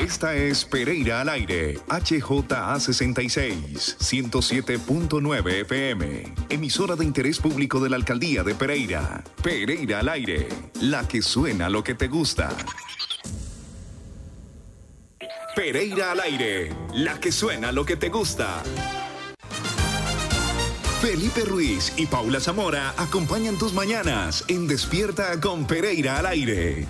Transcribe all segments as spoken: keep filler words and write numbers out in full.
Esta es Pereira al aire, H J A sesenta y seis, ciento siete punto nueve F M, emisora de interés público de la Alcaldía de Pereira. Pereira al aire, la que suena lo que te gusta. Pereira al aire, la que suena lo que te gusta. Felipe Ruiz y Paula Zamora acompañan tus mañanas en Despierta con Pereira al aire.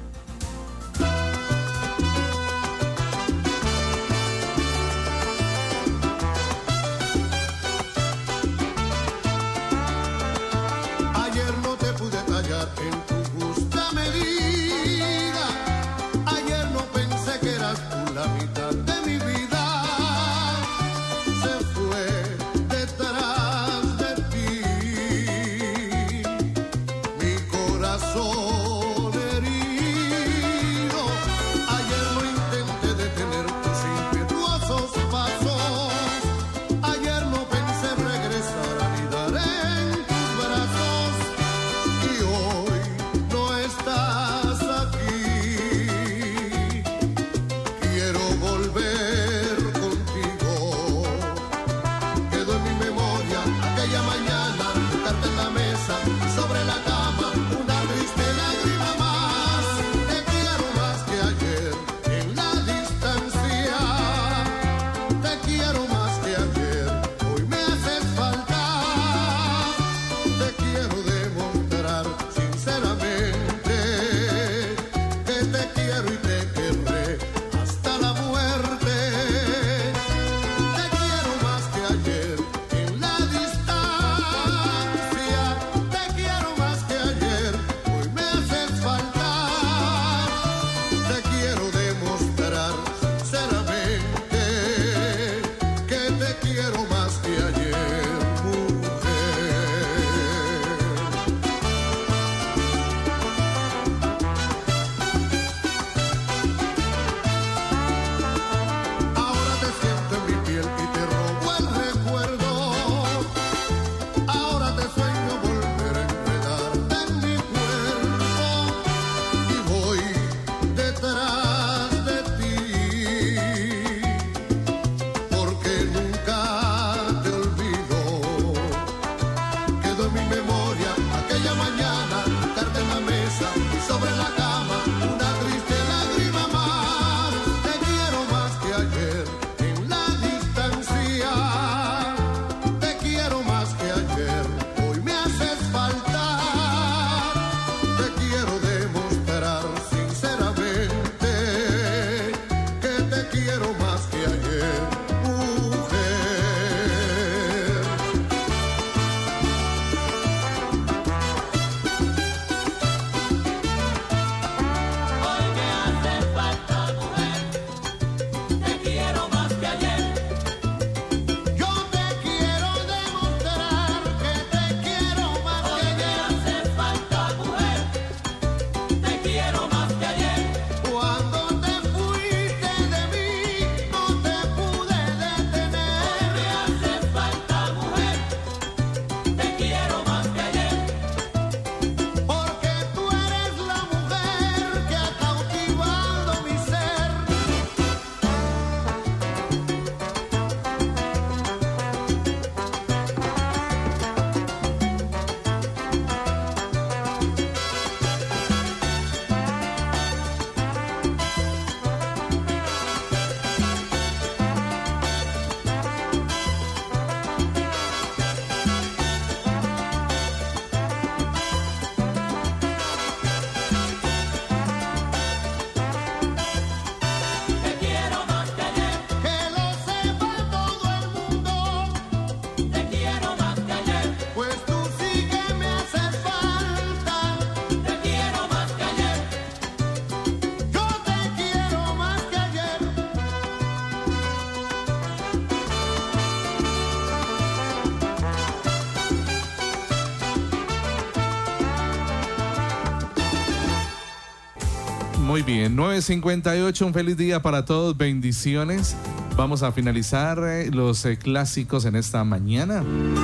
Muy bien, nueve cincuenta y ocho, un feliz día para todos, bendiciones. Vamos a finalizar eh, los eh, clásicos en esta mañana.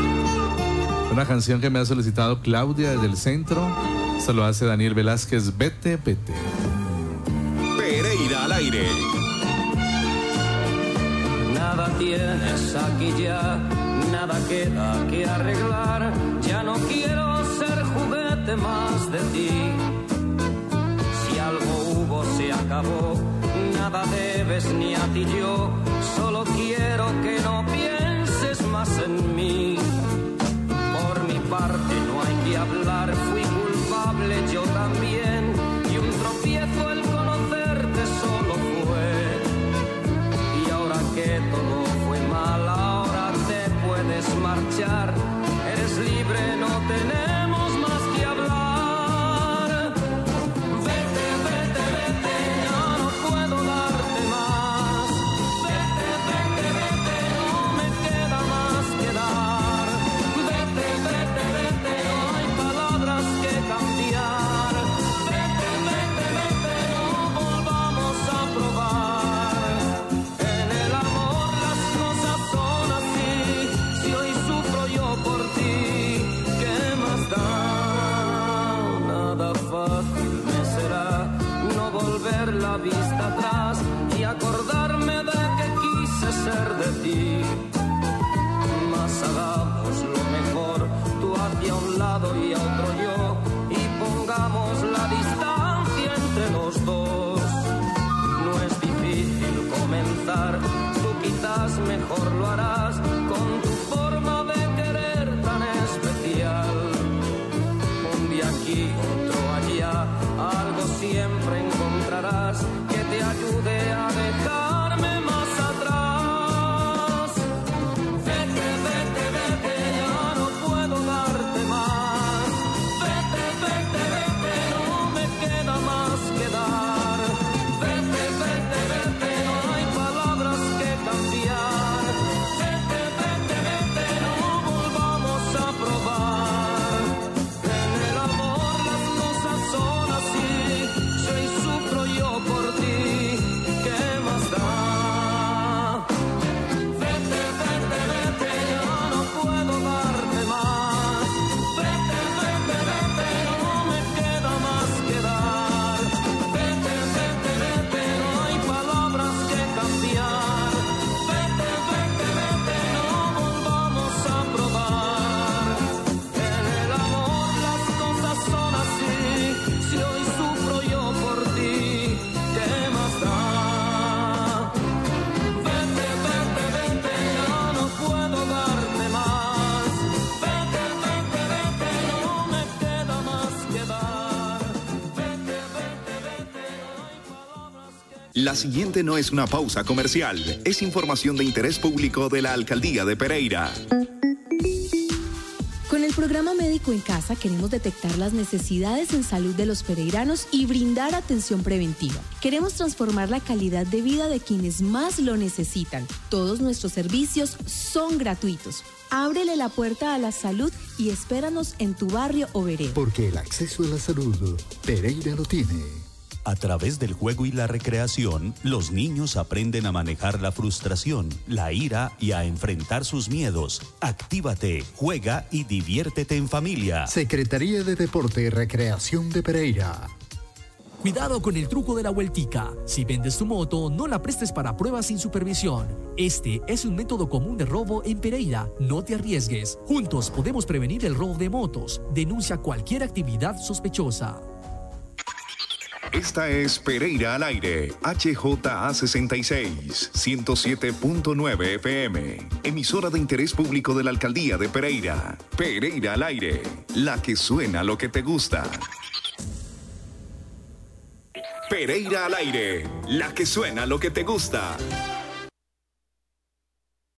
Una canción que me ha solicitado Claudia desde el centro. Esto lo hace Daniel Velázquez, Vete, Vete. Pereira al aire. tienes aquí ya, nada queda que arreglar. Ya no quiero ser juguete más de ti. Si algo hubo se acabó, nada debes ni a ti yo. Solo quiero que no pienses más en mí. Por mi parte no hay que hablar, fui culpable yo también. Y un tropiezo el conocerte solo fue. Y ahora que todo fue mal, ahora te puedes marchar. Eres libre, no tenemos más que hablar. Vete, vete, vete, ya no puedo darte más. Vete, vete, vete, no me queda más que dar. Vete, vete, vete, no hay palabras que cambiar. Vete, vete, vete, no volvamos a probar. En el amor las cosas son así. Si hoy sufro yo por ti, ¿qué más da? Nada fácil me será no volver la vista atrás y acordarme de que quise ser de ti. Mas hagamos lo mejor, tú hacia un lado y a otro yo, y pongamos la distancia entre los dos. No es difícil comenzar, tú quizás mejor lo harás con tu forma de querer tan especial. Un día aquí, otro allá, algo siempre encontrarás que te ayude a dejarme más atrás. Vete, vete, vete, ya no puedo darte más. Vete, vete, vete, no me queda más que dar. Vete, vete, vete, no hay palabras que cambiar. Vete, vete, vete, no volvamos a probar. En el amor las cosas son así. Si hoy sufro yo por ti, ¿qué más da? Vete, vete, vete, ya no puedo darte más. Vete, vete, vete, no me queda más que dar. Vete, vete, vete, no hay palabras que cambiar. Vete, vete, vete, no volvamos a probar. En el amor las cosas son así. Si hoy sufro yo por ti, ¿qué más da? Vete, vete, vete, ya no puedo darte más. Vete, vete, vete, no me queda más que dar. Vete, vete, vete, no hay palabras que... La siguiente no es una pausa comercial, es información de interés público de la Alcaldía de Pereira. Con el programa Médico en Casa queremos detectar las necesidades en salud de los pereiranos y brindar atención preventiva. Queremos transformar la calidad de vida de quienes más lo necesitan. Todos nuestros servicios son gratuitos. Ábrele la puerta a la salud y espéranos en tu barrio o vereda. Porque el acceso a la salud, Pereira lo tiene. A través del juego y la recreación, los niños aprenden a manejar la frustración, la ira y a enfrentar sus miedos. Actívate, juega y diviértete en familia. Secretaría de Deporte y Recreación de Pereira. Cuidado con el truco de la vueltica. Si vendes tu moto, no la prestes para pruebas sin supervisión. Este es un método común de robo en Pereira. No te arriesgues. Juntos podemos prevenir el robo de motos. Denuncia cualquier actividad sospechosa. Esta es Pereira al aire, H J A sesenta y seis, ciento siete punto nueve F M, emisora de interés público de la Alcaldía de Pereira. Pereira al aire, la que suena lo que te gusta. Pereira al aire, la que suena lo que te gusta.